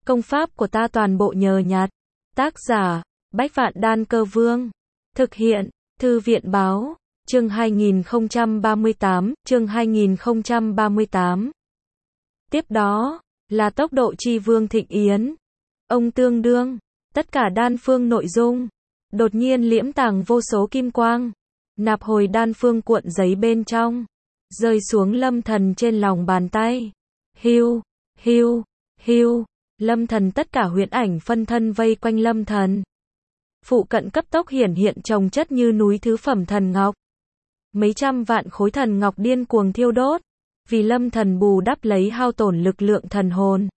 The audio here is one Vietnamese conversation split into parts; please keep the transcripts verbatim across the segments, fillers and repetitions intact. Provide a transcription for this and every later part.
Công pháp của ta toàn bộ nhờ nhặt. Tác giả, Bách Vạn Đan Cơ Vương. Thực hiện, Thư viện Báo. Chương hai nghìn không trăm ba mươi tám, chương hai nghìn không trăm ba mươi tám. Tiếp đó, là tốc độ chi vương thịnh yến. Ông tương đương, tất cả đan phương nội dung. Đột nhiên liễm tàng vô số kim quang. Nạp hồi đan phương cuộn giấy bên trong. Rơi xuống Lâm Thần trên lòng bàn tay. Hiu, hiu, hiu. Lâm Thần tất cả huyễn ảnh phân thân vây quanh Lâm Thần. Phụ cận cấp tốc hiển hiện chồng chất như núi thứ phẩm thần ngọc. Mấy trăm vạn khối thần ngọc điên cuồng thiêu đốt. Vì Lâm Thần bù đắp lấy hao tổn lực lượng thần hồn.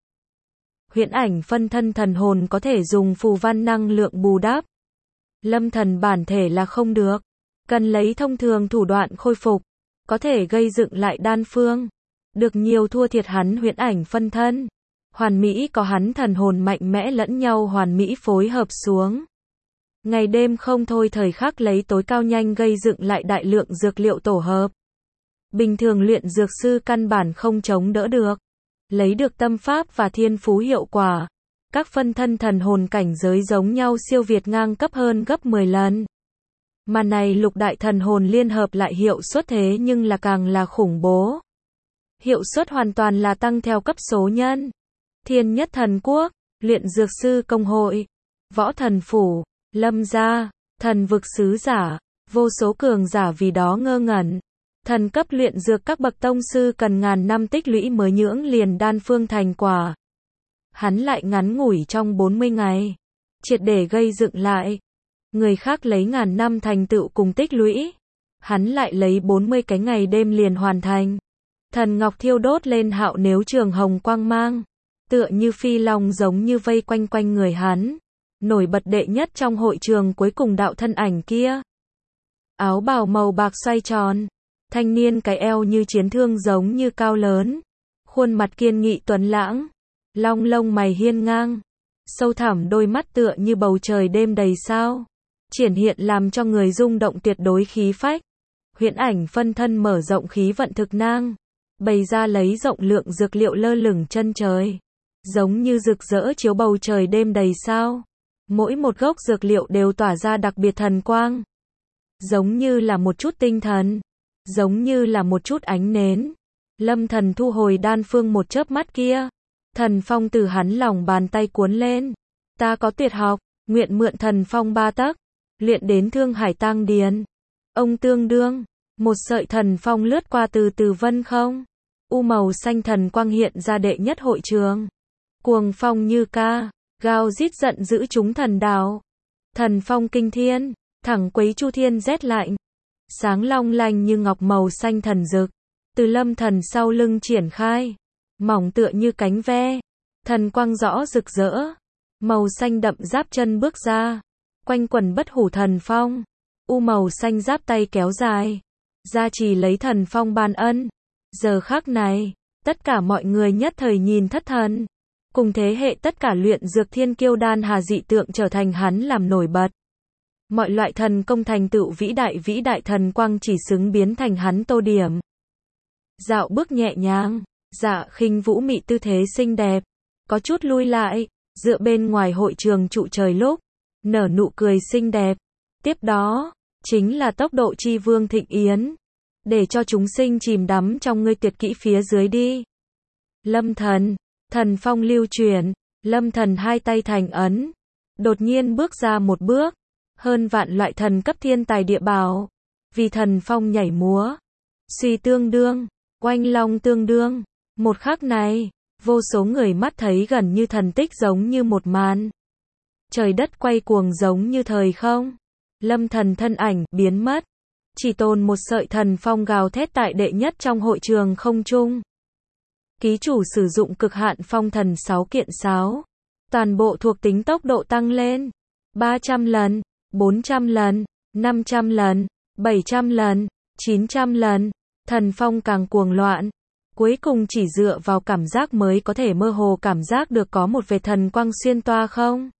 Huyễn ảnh phân thân thần hồn có thể dùng phù văn năng lượng bù đắp. Lâm Thần bản thể là không được. Cần lấy thông thường thủ đoạn khôi phục. Có thể gây dựng lại đan phương. Được nhiều thua thiệt hắn huyễn ảnh phân thân. Hoàn mỹ có hắn thần hồn mạnh mẽ lẫn nhau hoàn mỹ phối hợp xuống. Ngày đêm không thôi thời khắc lấy tối cao nhanh gây dựng lại đại lượng dược liệu tổ hợp. Bình thường luyện dược sư căn bản không chống đỡ được. Lấy được tâm pháp và thiên phú hiệu quả. Các phân thân thần hồn cảnh giới giống nhau siêu việt ngang cấp hơn gấp mười lần. Mà này lục đại thần hồn liên hợp lại hiệu suất thế nhưng là càng là khủng bố. Hiệu suất hoàn toàn là tăng theo cấp số nhân. Thiên nhất thần quốc, luyện dược sư công hội, võ thần phủ, lâm gia, thần vực sứ giả, vô số cường giả vì đó ngơ ngẩn. Thần cấp luyện dược các bậc tông sư cần ngàn năm tích lũy mới nhưỡng liền đan phương thành quả. Hắn lại ngắn ngủi trong bốn mươi ngày, triệt để gây dựng lại. Người khác lấy ngàn năm thành tựu cùng tích lũy, hắn lại lấy bốn mươi cái ngày đêm liền hoàn thành. Thần ngọc thiêu đốt lên hạo nếu trường hồng quang mang, tựa như phi long giống như vây quanh quanh người hắn. Nổi bật đệ nhất trong hội trường cuối cùng đạo thân ảnh kia. Áo bào màu bạc xoay tròn, thanh niên cái eo như chiến thương giống như cao lớn, khuôn mặt kiên nghị tuấn lãng, long lông mày hiên ngang, sâu thẳm đôi mắt tựa như bầu trời đêm đầy sao, triển hiện làm cho người rung động tuyệt đối khí phách. Huyễn ảnh phân thân mở rộng khí vận thực nang, bày ra lấy rộng lượng dược liệu lơ lửng chân trời, giống như rực rỡ chiếu bầu trời đêm đầy sao. Mỗi một gốc dược liệu đều tỏa ra đặc biệt thần quang, giống như là một chút tinh thần, giống như là một chút ánh nến. Lâm Thần thu hồi đan phương một chớp mắt kia, thần phong từ hắn lòng bàn tay cuốn lên. Ta có tuyệt học, nguyện mượn thần phong ba tấc, luyện đến thương hải tang điền. Ông tương đương, một sợi thần phong lướt qua từ từ vân không, u màu xanh thần quang hiện ra đệ nhất hội trường. Cuồng phong như ca, gào rít giận dữ chúng thần đào. Thần phong kinh thiên, thẳng quấy chu thiên rét lạnh. Sáng long lanh như ngọc màu xanh thần rực, từ Lâm Thần sau lưng triển khai, mỏng tựa như cánh ve. Thần quang rõ rực rỡ, màu xanh đậm giáp chân bước ra, quanh quần bất hủ thần phong, u màu xanh giáp tay kéo dài, gia trì lấy thần phong ban ân. Giờ khắc này, tất cả mọi người nhất thời nhìn thất thần. Cùng thế hệ tất cả luyện dược thiên kiêu đan hà dị tượng trở thành hắn làm nổi bật. Mọi loại thần công thành tựu vĩ đại vĩ đại thần quang chỉ xứng biến thành hắn tô điểm. Dạo bước nhẹ nhàng, dạ khinh vũ mị tư thế xinh đẹp, có chút lui lại, dựa bên ngoài hội trường trụ trời lúc, nở nụ cười xinh đẹp. Tiếp đó, chính là tốc độ chi vương thịnh yến. Để cho chúng sinh chìm đắm trong ngươi tuyệt kỹ phía dưới đi. Lâm Thần, thần phong lưu chuyển, Lâm Thần hai tay thành ấn, đột nhiên bước ra một bước, hơn vạn loại thần cấp thiên tài địa bảo, vì thần phong nhảy múa, suy tương đương, oanh long tương đương. Một khắc này, vô số người mắt thấy gần như thần tích giống như một màn. Trời đất quay cuồng giống như thời không. Lâm Thần thân ảnh biến mất, chỉ tồn một sợi thần phong gào thét tại đệ nhất trong hội trường không trung. Ký chủ sử dụng cực hạn phong thần sáu kiện sáo. Toàn bộ thuộc tính tốc độ tăng lên ba trăm lần, bốn trăm lần, năm trăm lần, bảy trăm lần, chín trăm lần. Thần phong càng cuồng loạn. Cuối cùng chỉ dựa vào cảm giác mới có thể mơ hồ cảm giác được có một vệt thần quang xuyên toa không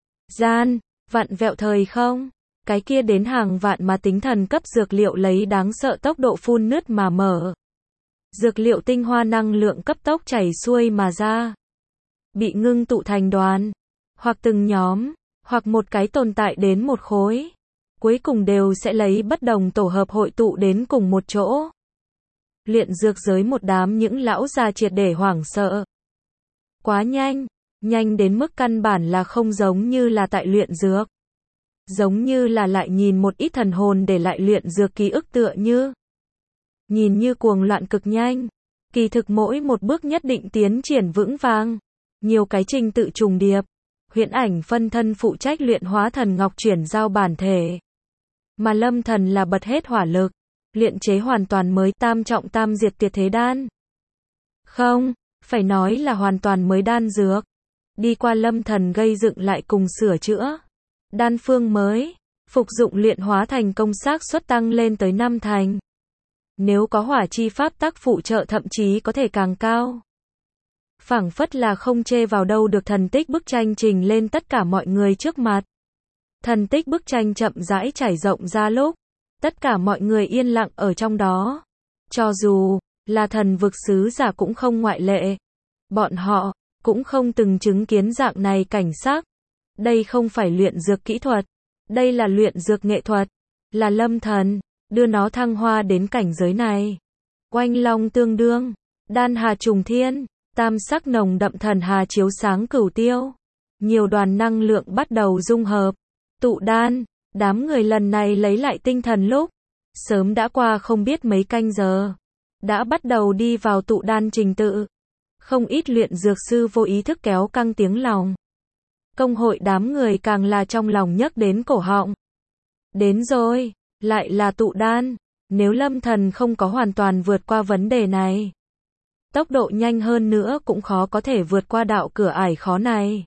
gian, vặn vẹo thời không. Cái kia đến hàng vạn mà tính thần cấp dược liệu lấy đáng sợ tốc độ phun nứt mà mở. Dược liệu tinh hoa năng lượng cấp tốc chảy xuôi mà ra. bị ngưng tụ thành đoàn, hoặc từng nhóm, hoặc một cái tồn tại đến một khối. Cuối cùng đều sẽ lấy bất đồng tổ hợp hội tụ đến cùng một chỗ. Luyện dược giới một đám những lão già triệt để hoảng sợ. Quá nhanh, nhanh đến mức căn bản là không giống như là tại luyện dược. Giống như là lại nhìn một ít thần hồn để lại luyện dược ký ức tựa như. Nhìn như cuồng loạn cực nhanh. Kỳ thực mỗi một bước nhất định tiến triển vững vàng. Nhiều cái trình tự trùng điệp. Huyễn ảnh phân thân phụ trách luyện hóa thần ngọc chuyển giao bản thể. Mà Lâm Thần là bật hết hỏa lực. Luyện chế hoàn toàn mới tam trọng tam diệt tuyệt thế đan. Không, phải nói là hoàn toàn mới đan dược. Đi qua Lâm Thần gây dựng lại cùng sửa chữa. Đan phương mới, phục dụng luyện hóa thành công xác suất tăng lên tới năm thành. Nếu có hỏa chi pháp tắc phụ trợ thậm chí có thể càng cao. Phảng phất là không chê vào đâu được thần tích bức tranh trình lên tất cả mọi người trước mặt. Thần tích bức tranh chậm rãi trải rộng ra lúc. Tất cả mọi người yên lặng ở trong đó. Cho dù là thần vực sứ giả cũng không ngoại lệ. Bọn họ cũng không từng chứng kiến dạng này cảnh sắc. Đây không phải luyện dược kỹ thuật. Đây là luyện dược nghệ thuật. Là Lâm Thần đưa nó thăng hoa đến cảnh giới này. Oanh long tương đương. Đan hà trùng thiên. Tam sắc nồng đậm thần hà chiếu sáng cửu tiêu. Nhiều đoàn năng lượng bắt đầu dung hợp. Tụ đan. Đám người lần này lấy lại tinh thần lúc. Sớm đã qua không biết mấy canh giờ. Đã bắt đầu đi vào tụ đan trình tự. Không ít luyện dược sư vô ý thức kéo căng tiếng lòng. Công hội đám người càng là trong lòng nhấc đến cổ họng. Đến rồi, lại là tụ đan. Nếu Lâm Thần không có hoàn toàn vượt qua vấn đề này. Tốc độ nhanh hơn nữa cũng khó có thể vượt qua đạo cửa ải khó này.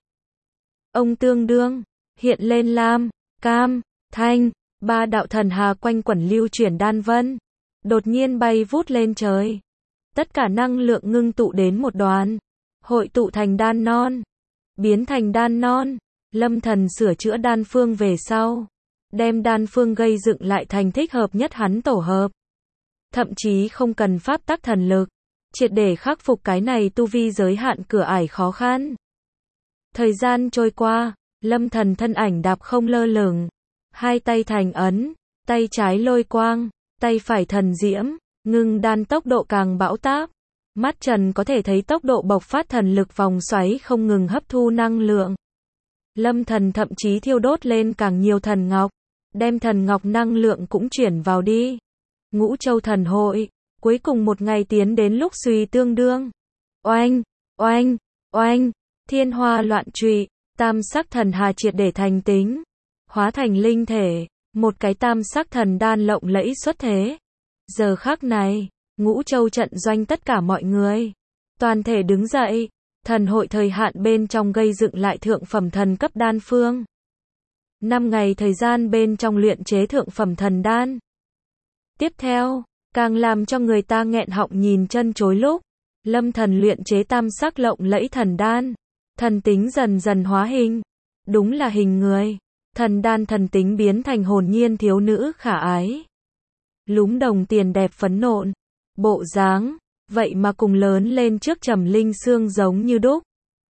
Ông tương đương, hiện lên lam, cam, thanh, ba đạo thần hà quanh quẩn lưu chuyển đan vân. Đột nhiên bay vút lên trời. Tất cả năng lượng ngưng tụ đến một đoàn. Hội tụ thành đan non. Biến thành đan non. Lâm Thần sửa chữa đan phương về sau. Đem đan phương gây dựng lại thành thích hợp nhất hắn tổ hợp. Thậm chí không cần pháp tắc thần lực. Triệt để khắc phục cái này tu vi giới hạn cửa ải khó khăn. Thời gian trôi qua. Lâm Thần thân ảnh đạp không lơ lửng. Hai tay thành ấn. Tay trái lôi quang. Tay phải thần diễm. Ngưng đan tốc độ càng bão táp. Mắt trần có thể thấy tốc độ bộc phát thần lực vòng xoáy không ngừng hấp thu năng lượng. Lâm Thần thậm chí thiêu đốt lên càng nhiều thần ngọc. Đem thần ngọc năng lượng cũng chuyển vào đi. Ngũ Châu thần hội. Cuối cùng một ngày tiến đến lúc suy tương đương. Oanh, oanh, oanh. Thiên hoa loạn trụy. Tam sắc thần hà triệt để thành tính. Hóa thành linh thể. Một cái tam sắc thần đan lộng lẫy xuất thế. Giờ khắc này, Ngũ Châu trận doanh tất cả mọi người. Toàn thể đứng dậy. Thần hội thời hạn bên trong gây dựng lại thượng phẩm thần cấp đan phương. năm ngày thời gian bên trong luyện chế thượng phẩm thần đan. Tiếp theo, càng làm cho người ta nghẹn họng nhìn chân chối lúc. Lâm Thần luyện chế tam sắc lộng lẫy thần đan. Thần tính dần dần hóa hình. Đúng là hình người. Thần đan thần tính biến thành hồn nhiên thiếu nữ khả ái. Lúm đồng tiền đẹp phấn nộn. Bộ dáng, vậy mà cùng lớn lên trước Trầm Linh Sương giống như đúc.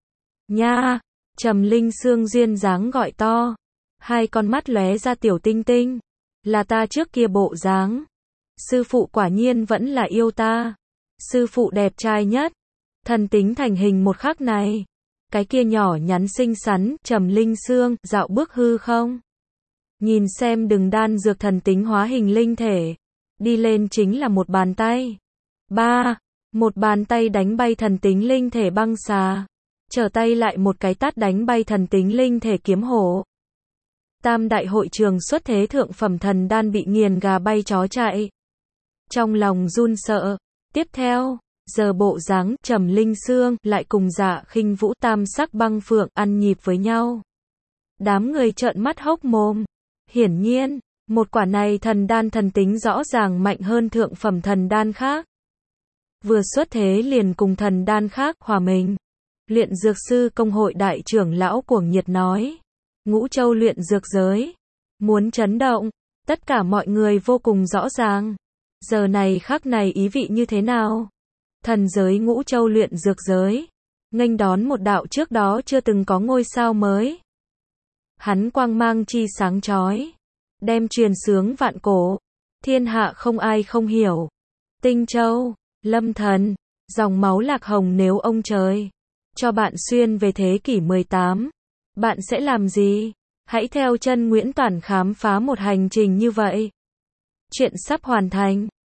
Nha, Trầm Linh Sương duyên dáng gọi to. Hai con mắt lóe ra tiểu tinh tinh. Là ta trước kia bộ dáng. Sư phụ quả nhiên vẫn là yêu ta. Sư phụ đẹp trai nhất. Thần tính thành hình một khắc này. Cái kia nhỏ nhắn xinh xắn, Trầm Linh Sương, dạo bước hư không? Nhìn xem đừng đan dược thần tính hóa hình linh thể. Đi lên chính là một bàn tay. Ba, một bàn tay đánh bay thần tính linh thể băng xà. Trở tay lại một cái tát đánh bay thần tính linh thể kiếm hổ. Tam đại hội trường xuất thế thượng phẩm thần đan bị nghiền gà bay chó chạy. Trong lòng run sợ. Tiếp theo, giờ bộ dáng Trầm Linh Sương lại cùng Dạ Khinh Vũ tam sắc băng phượng ăn nhịp với nhau. Đám người trợn mắt hốc mồm. Hiển nhiên, một quả này thần đan thần tính rõ ràng mạnh hơn thượng phẩm thần đan khác. Vừa xuất thế liền cùng thần đan khác hòa mình. Luyện dược sư công hội đại trưởng lão cuồng nhiệt nói. Ngũ Châu luyện dược giới. Muốn chấn động. Tất cả mọi người vô cùng rõ ràng. Giờ này khắc này ý vị như thế nào? Thần giới Ngũ Châu luyện dược giới. nghênh đón một đạo trước đó chưa từng có ngôi sao mới. Hắn quang mang chi sáng chói, đem truyền xướng vạn cổ, thiên hạ không ai không hiểu. Tinh Châu, Lâm Thần, dòng máu lạc hồng, nếu ông trời cho bạn xuyên về thế kỷ mười tám, bạn sẽ làm gì? Hãy theo chân Nguyễn Toản khám phá một hành trình như vậy. Chuyện sắp hoàn thành.